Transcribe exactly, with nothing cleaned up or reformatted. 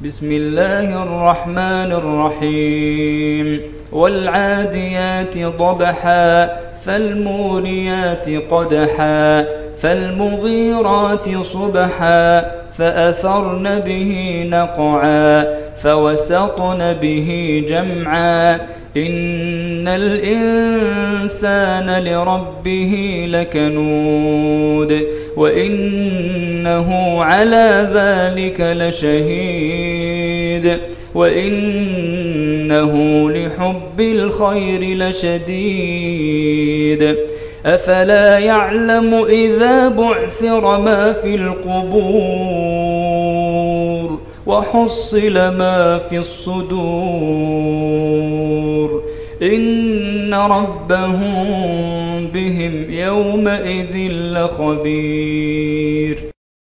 بسم الله الرحمن الرحيم والعاديات ضبحا فالموريات قدحا فالمغيرات صبحا فأثرن به نقعا فوسطن به جمعا إن الإنسان لربه لكنود وإنه على ذلك لشهيد وإنه لحب الخير لشديد أفلا يعلم إذا بعثر ما في القبور وحصل ما في الصدور إن ربهم بهم يومئذ لخبير.